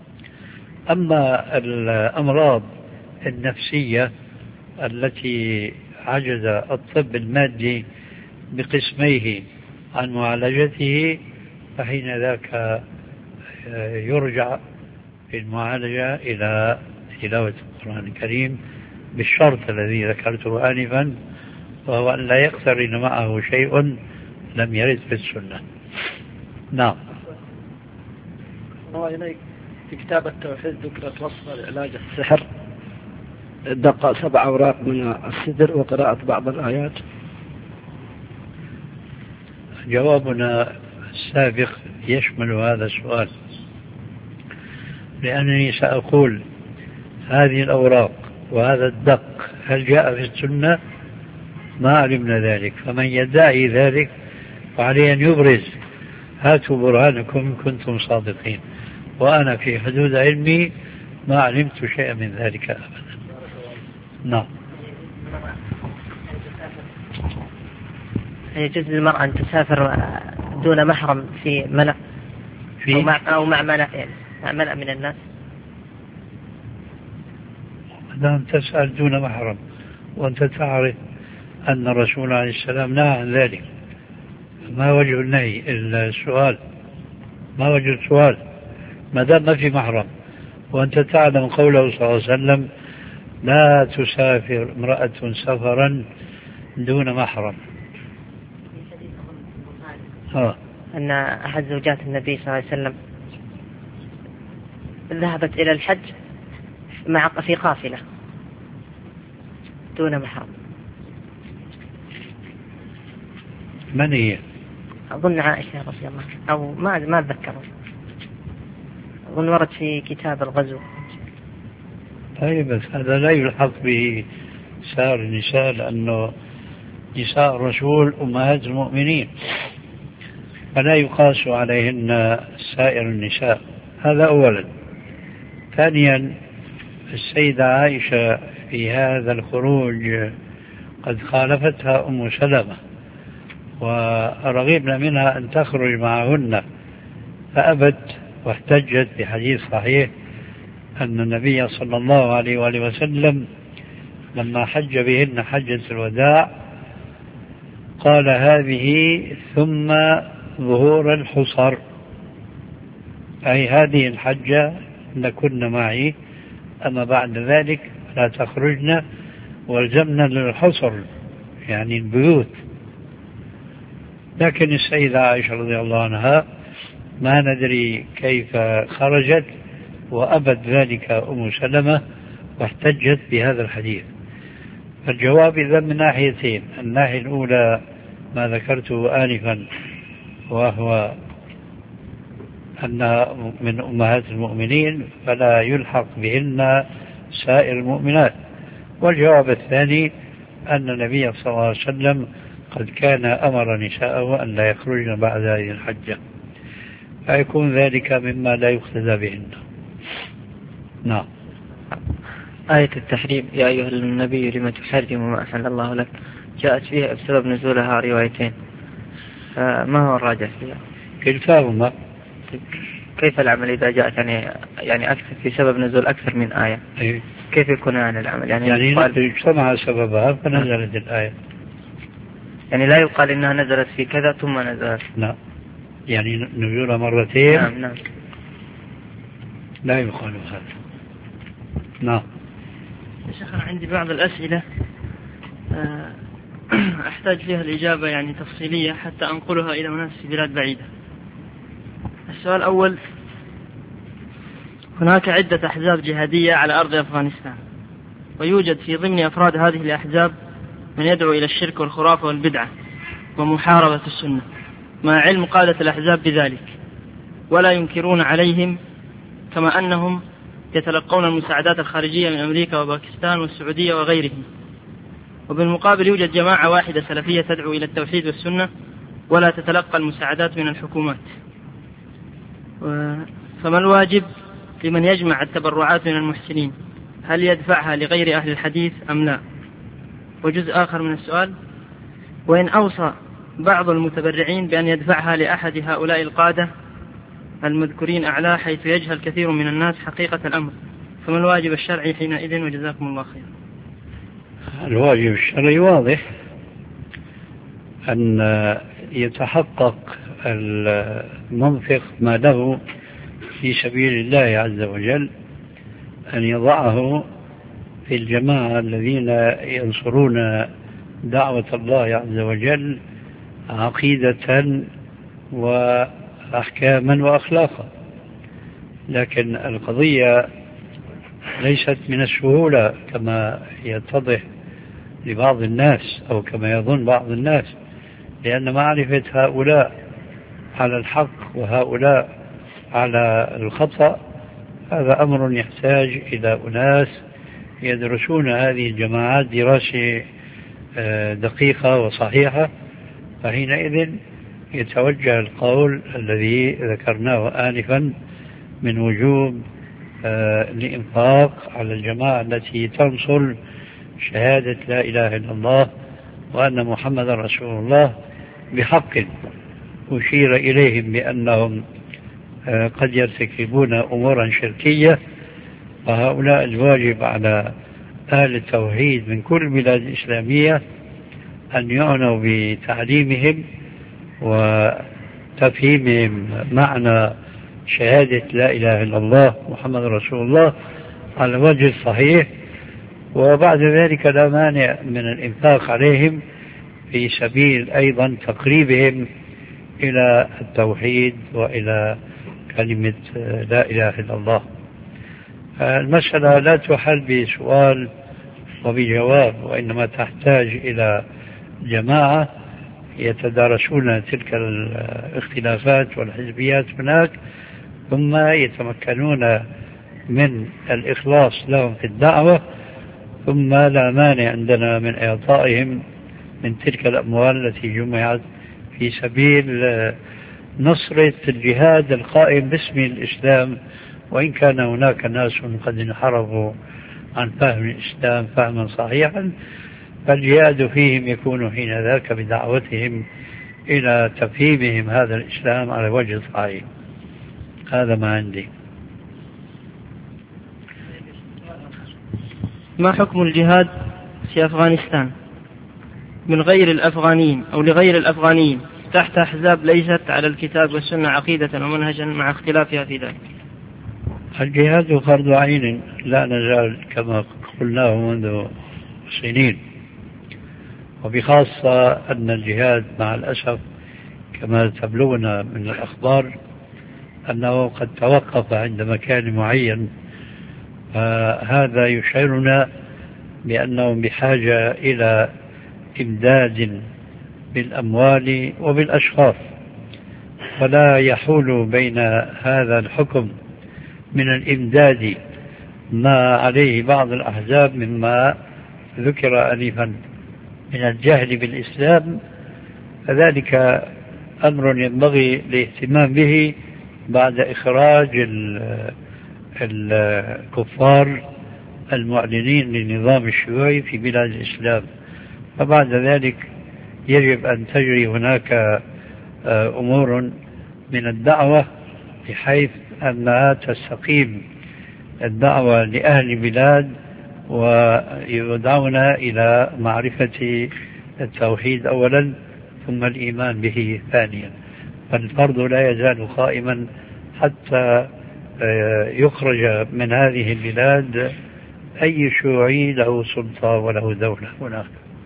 أما الأمراض النفسية التي عجز الطب المادي بقسميه عن معالجته، فحين ذاك يرجع في المعالجة إلى تلاوة القرآن الكريم بالشرط الذي ذكرته آنفا، وهو أن لا يقترن معه شيء لم يرد في السنة. نعم. في كتاب التوحيد ذكرت وصفة لعلاج السحر، دق سبع أوراق من السدر وقراءة بعض الآيات. جوابنا السابق يشمل هذا السؤال، لأنني سأقول هذه الأوراق وهذا الدق هل جاء في السنة؟ ما علمنا ذلك، فمن يدعي ذلك فعليه أن يبرز، هاتوا برهانكم إن كنتم صادقين، وأنا في حدود علمي ما علمت شيئا من ذلك أبدا. نعم. يجوز للمرأة أن تسافر دون محرم في ملأ في أو مع, أو مع ملأ يعني مع ملأ من الناس؟ دام تسأل دون محرم وأنت تعرف أن الرسول عليه السلام نهى عن ذلك، ما وجه النهي؟ السؤال، ما وجه السؤال؟ ما دام ما في محرم وأنت تعلم قوله صلى الله عليه وسلم لا تسافر امرأة سفرا دون محرم. ها. أن أحد زوجات النبي صلى الله عليه وسلم ذهبت إلى الحج مع في قافلة دون محرم. من هي؟ أظن عائشة رضي الله عنها، أو ما ما أتذكر، أظن ورد في كتاب الغزو. طيب بس هذا لا يلحق به سائر النساء، لأنه نساء الرسول أمهات المؤمنين فلا يقاس عليهن سائر النساء. هذا أولا. ثانيا، السيدة عائشة في هذا الخروج قد خالفتها أم سلمة، ورغبنا منها أن تخرج معهن فأبت، واحتجت بحديث صحيح أن النبي صلى الله عليه وآله وسلم لما حج بهن حجة الوداع قال هذه ثم ظهور الحصر، أي هذه الحجة لكن معي، أما بعد ذلك لا تخرجن، والزمنا للحصر يعني البيوت. لكن السيدة عائشة رضي الله عنها ما ندري كيف خرجت، وأبد ذلك أم سلمة واحتجت بهذا الحديث. فالجواب إذا من ناحيتين: الناحية الأولى ما ذكرته آنفا، وهو أن من أمهات المؤمنين فلا يلحق بهن سائر المؤمنات. والجواب الثاني أن النبي صلى الله عليه وسلم قد كان أمر نساءه أن لا يخرجن بعد هذه الحجة، فيكون ذلك مما لا يقتدى بهن. نعم. آية التحريم يا أيها النبي لما تحرم ما أحل الله لك جاءت فيها بسبب نزولها روايتين، ما هو الراجح فيها؟ كلتاهما. كيف العمل إذا جاءت يعني يعني أكثر في سبب نزول أكثر من آية؟ أيه. كيف يكون عن العمل؟ يعني, يعني اجتمع سببها فنزلت الآية. يعني لا يقال إنها نزلت في كذا ثم نزلت. لا، يعني نزولها مرتين. نعم نعم. لا يقال هذا. نعم. شيخ أنا عندي بعض الأسئلة أحتاج فيها الإجابة يعني تفصيلية حتى أنقلها إلى أناس في بلاد بعيدة. السؤال الأول: هناك عدة أحزاب جهادية على أرض أفغانستان، ويوجد في ضمن أفراد هذه الأحزاب من يدعو إلى الشرك والخرافة والبدعة ومحاربة السنة، مع علم قادة الأحزاب بذلك، ولا ينكرون عليهم، كما أنهم يتلقون المساعدات الخارجية من أمريكا وباكستان والسعودية وغيرهم. وبالمقابل يوجد جماعة واحدة سلفية تدعو إلى التوحيد والسنة ولا تتلقى المساعدات من الحكومات. فما الواجب لمن يجمع التبرعات من المحسنين؟ هل يدفعها لغير أهل الحديث أم لا؟ وجزء آخر من السؤال: وإن أوصى بعض المتبرعين بأن يدفعها لأحد هؤلاء القادة المذكورين أعلى حيث يجهل كثير من الناس حقيقة الأمر، فما الواجب الشرعي حينئذ؟ وجزاكم الله خير. الواجب الشرعي واضح، أن يتحقق المنفق ما له في سبيل الله عز وجل، أن يضعه في الجماعة الذين ينصرون دعوة الله عز وجل عقيدة وأحكاما وأخلاقا. لكن القضية ليست من السهولة كما يتضح لبعض الناس أو كما يظن بعض الناس، لأن معرفة هؤلاء على الحق وهؤلاء على الخطأ هذا أمر يحتاج إلى أناس يدرسون هذه الجماعات دراسة دقيقة وصحيحة، فحينئذ يتوجه القول الذي ذكرناه آنفا من وجوب الإنفاق على الجماعة التي تنصر شهادة لا إله إلا الله وأن محمد رسول الله بحق. أشير إليهم بأنهم قد يرتكبون أمورا شركية، وهؤلاء الواجب على أهل التوحيد من كل البلاد الإسلامية أن يعنوا بتعليمهم وتفهيمهم معنى شهادة لا إله إلا الله محمد رسول الله على الوجه الصحيح، وبعد ذلك لا مانع من الإنفاق عليهم في سبيل أيضا تقريبهم إلى التوحيد وإلى كلمة لا إله إلا الله. المسألة لا تحل بسؤال وبجواب، وإنما تحتاج إلى جماعة يتدارسون تلك الاختلافات والحزبيات هناك، ثم يتمكنون من الإخلاص لهم في الدعوة، ثم لا مانع عندنا من إعطائهم من تلك الأموال التي جمعت في سبيل نصرة الجهاد القائم باسم الإسلام، وإن كان هناك ناس قد انحرفوا عن فهم الإسلام فهما صحيحا، فالجهاد فيهم يكون حين ذاك بدعوتهم إلى تفهيمهم هذا الإسلام على وجه الصحيح. هذا ما عندي. ما حكم الجهاد في أفغانستان من غير الأفغانيين أو لغير الأفغانيين تحت أحزاب ليست على الكتاب والسنة عقيدة ومنهجا مع اختلافها في ذلك؟ الجهاد فرض عين لا نزال كما قلناه منذ سنين، وبخاصة أن الجهاد مع الأسف كما تبلغنا من الأخبار أنه قد توقف عند مكان معين. فهذا يشعرنا بأنهم بحاجة إلى إمداد بالأموال وبالأشخاص، فلا يحول بين هذا الحكم من الإمداد ما عليه بعض الأحزاب مما ذكر آنفا من الجهل بالإسلام، فذلك أمر ينبغي الاهتمام به بعد إخراج الكفار المعلنين للنظام الشيوعي في بلاد الإسلام. فبعد ذلك يجب أن تجري هناك أمور من الدعوة بحيث أنها تستقيم الدعوة لأهل البلاد ويدعونا إلى معرفة التوحيد أولا ثم الإيمان به ثانيا. فالفرض لا يزال قائما حتى يخرج من هذه البلاد أي شيوعي له سلطة وله دولة هناك.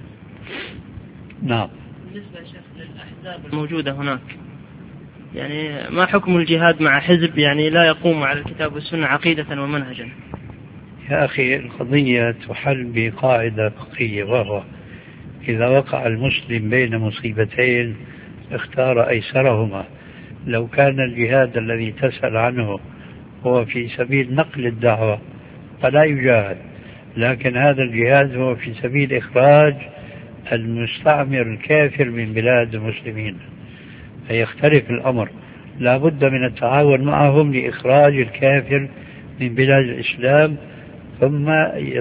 نعم. بالنسبة يا شيخ للأحزاب الموجودة هناك، يعني ما حكم الجهاد مع حزب يعني لا يقوم على الكتاب والسنة عقيدة ومنهجا؟ يا أخي القضية تحل بقاعدة فقهية، وهو إذا وقع المسلم بين مصيبتين اختار أيسرهما. لو كان الجهاد الذي تسأل عنه هو في سبيل نقل الدعوة فلا يجاهد، لكن هذا الجهاد هو في سبيل إخراج المستعمر الكافر من بلاد المسلمين، فيختلف الأمر. لا بد من التعاون معهم لإخراج الكافر من بلاد الإسلام، ثم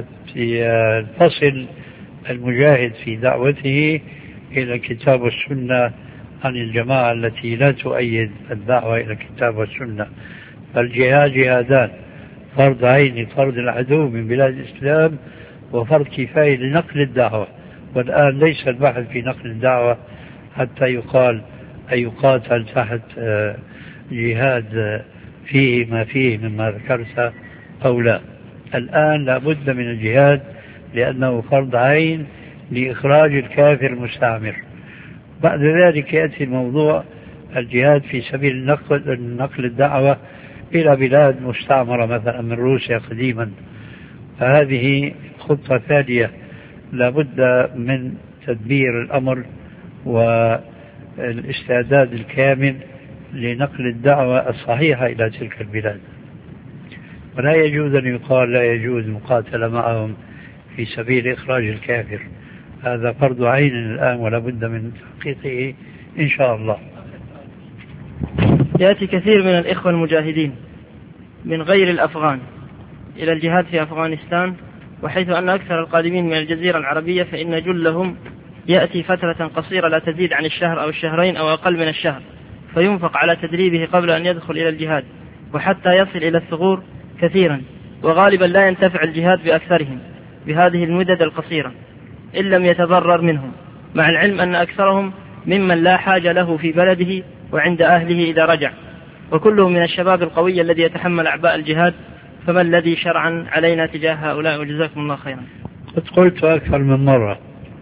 يتصل المجاهد في دعوته إلى الكتاب والسنة عن الجماعة التي لا تؤيد الدعوة إلى الكتاب والسنة. فالجهاد جهادان، فرض عين فرض العدو من بلاد الإسلام، وفرض كفاية لنقل الدعوة. والآن ليس البحث في نقل الدعوة حتى يقال أن يقاتل تحت جهاد فيه ما فيه مما ذكرت أو لا. الآن لا بد من الجهاد لأنه فرض عين لإخراج الكافر المستعمر. بعد ذلك يأتي الموضوع الجهاد في سبيل نقل, نقل الدعوة إلى بلاد مستعمرة مثلا من روسيا قديما. فهذه خطة ثانية لا بد من تدبير الأمر والاستعداد الكامل لنقل الدعوة الصحيحة إلى تلك البلاد. ولا يجوز أن يقال لا يجوز مقاتلة معهم في سبيل إخراج الكافر، هذا فرض عين الآن ولا بد من تحقيقه إن شاء الله. يأتي كثير من الإخوة المجاهدين من غير الأفغان إلى الجهاد في أفغانستان، وحيث أن أكثر القادمين من الجزيرة العربية فإن جلهم يأتي فترة قصيرة لا تزيد عن الشهر أو الشهرين أو أقل من الشهر، فينفق على تدريبه قبل أن يدخل إلى الجهاد، وحتى يصل إلى الثغور كثيرا، وغالبا لا ينتفع الجهاد بأكثرهم بهذه المدد القصيرة إن لم يتضرر منهم، مع العلم أن أكثرهم ممن لا حاجة له في بلده وعند أهله إذا رجع، وكلهم من الشباب القوي الذي يتحمل أعباء الجهاد. فما الذي شرعا علينا تجاه هؤلاء؟ وجزاكم الله خيرا. قد قلت أكثر من مرة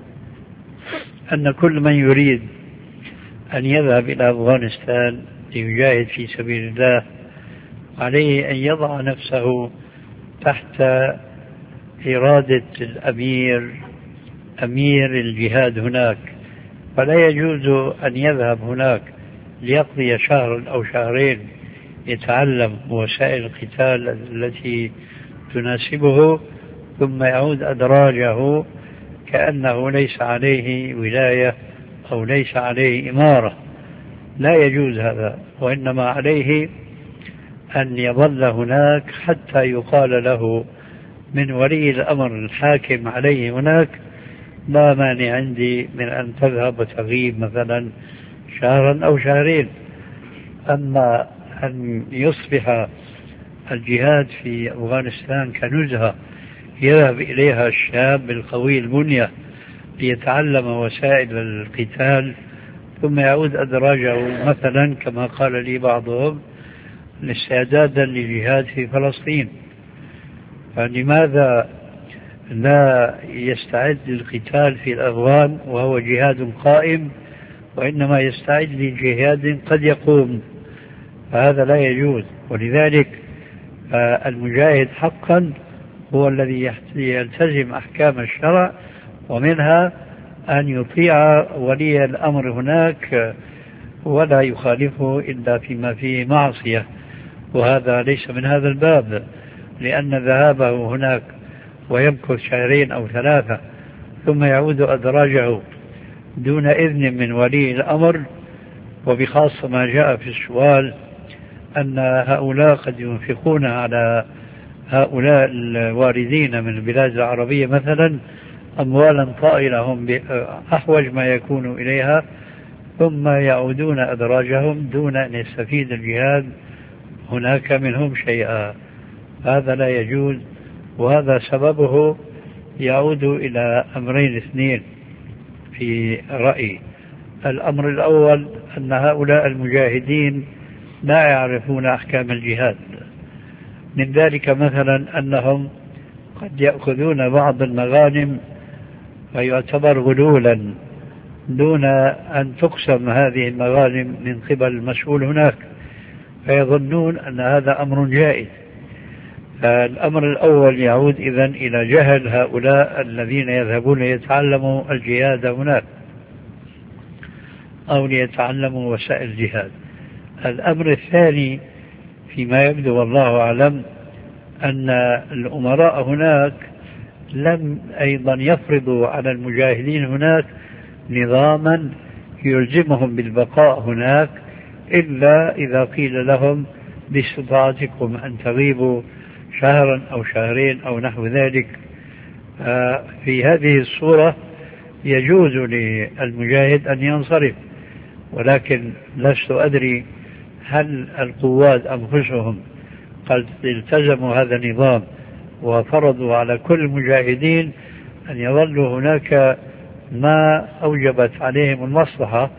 أن كل من يريد أن يذهب إلى أفغانستان ليجاهد في سبيل الله عليه أن يضع نفسه تحت إرادة الأمير أمير الجهاد هناك، فلا يجوز أن يذهب هناك ليقضي شهرا أو شهرين يتعلم وسائل القتال التي تناسبه ثم يعود أدراجه كأنه ليس عليه ولاية أو ليس عليه إمارة. لا يجوز هذا، وإنما عليه أن يظل هناك حتى يقال له من ولي الأمر الحاكم عليه هناك لا مانع عندي من أن تذهب وتغيب مثلا شهرا أو شهرين. أما أن يصبح الجهاد في أفغانستان كنزهة يذهب إليها الشاب القوي البنية ليتعلم وسائل القتال ثم يعود أدراجه مثلا كما قال لي بعضهم، استعدادا للجهاد في فلسطين، فلماذا لا يستعد للقتال في الأفغان وهو جهاد قائم، وإنما يستعد لجهاد قد يقوم؟ فهذا لا يجوز. ولذلك المجاهد حقا هو الذي يلتزم أحكام الشرع، ومنها أن يطيع ولي الأمر هناك ولا يخالفه إلا فيما فيه معصية، وهذا ليس من هذا الباب، لأن ذهابه هناك ويمكث شهرين أو ثلاثة ثم يعود أدراجه دون إذن من ولي الأمر، وبخاصة ما جاء في السؤال أن هؤلاء قد ينفقون على هؤلاء الواردين من البلاد العربية مثلا أموالا طائلة هم أحوج ما يكون إليها، ثم يعودون أدراجهم دون أن يستفيد الجهاد هناك منهم شيئا. هذا لا يجوز، وهذا سببه يعود إلى أمرين اثنين في رأيي. الأمر الأول أن هؤلاء المجاهدين لا يعرفون أحكام الجهاد، من ذلك مثلا أنهم قد يأخذون بعض المغانم ويعتبر غلولا دون أن تقسم هذه المغانم من قبل المسؤول هناك، فيظنون أن هذا أمر جائز. الأمر الأول يعود إذن إلى جهل هؤلاء الذين يذهبون ليتعلموا الجهاد هناك أو ليتعلموا وسائل الجهاد. الأمر الثاني فيما يبدو والله أعلم أن الأمراء هناك لم أيضا يفرضوا على المجاهدين هناك نظاما يلزمهم بالبقاء هناك إلا إذا قيل لهم باستطاعتكم أن تغيبوا شهرا أو شهرين أو نحو ذلك. في هذه الصورة يجوز للمجاهد أن ينصرف، ولكن لست أدري هل القوات أنفسهم قد التزموا هذا النظام وفرضوا على كل المجاهدين أن يظلوا هناك ما أوجبت عليهم المصلحة،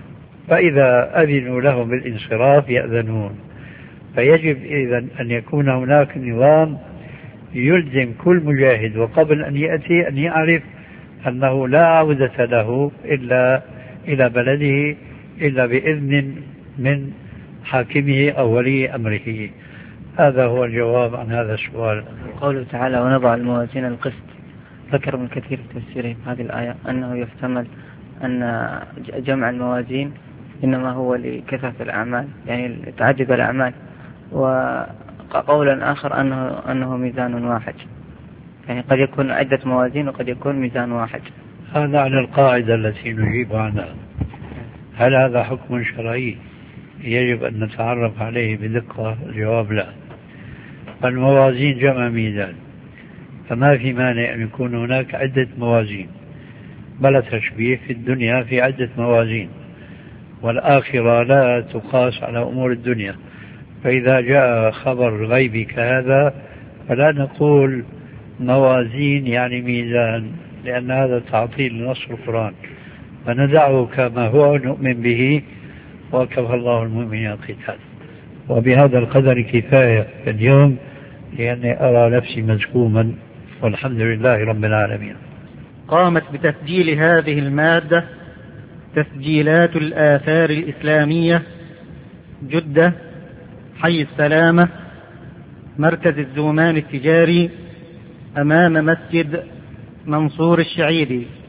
فإذا أذنوا لهم بالانصراف يأذنون. فيجب إذن أن يكون هناك نظام يلزم كل مجاهد وقبل أن يأتي أن يعرف أنه لا عودة له إلا إلى بلده إلا بإذن من حاكمه أو ولي أمره. هذا هو الجواب عن هذا السؤال. قوله تعالى ونضع الموازين القسط، ذكر من كثير في تفسيره هذه الآية أنه يحتمل أن جمع الموازين إنما هو لكثرة الأعمال، يعني تعدد الأعمال، وقولا آخر أنه, أنه ميزان واحد، يعني قد يكون عدة موازين وقد يكون ميزان واحد. هذا على القاعدة التي نجيب عنها. هل هذا حكم شرعي يجب أن نتعرف عليه بدقة؟ الجواب لا. الموازين جمع ميزان، فما في مانع أن يكون هناك عدة موازين، بلا تشبيه في الدنيا في عدة موازين، والآخرة لا تقاس على أمور الدنيا. فإذا جاء خبر غيبي كهذا فلا نقول موازين يعني ميزان، لأن هذا تعطيل لنص القرآن، فندعه كما هو نؤمن به، وكفى الله المؤمنين القتال. وبهذا القدر كفاية اليوم، لأني أرى نفسي مزكوما، والحمد لله رب العالمين. قامت بتسجيل هذه المادة تسجيلات الآثار الإسلامية، جدة، حي السلامة، مركز الزومان التجاري، أمام مسجد منصور الشعيري.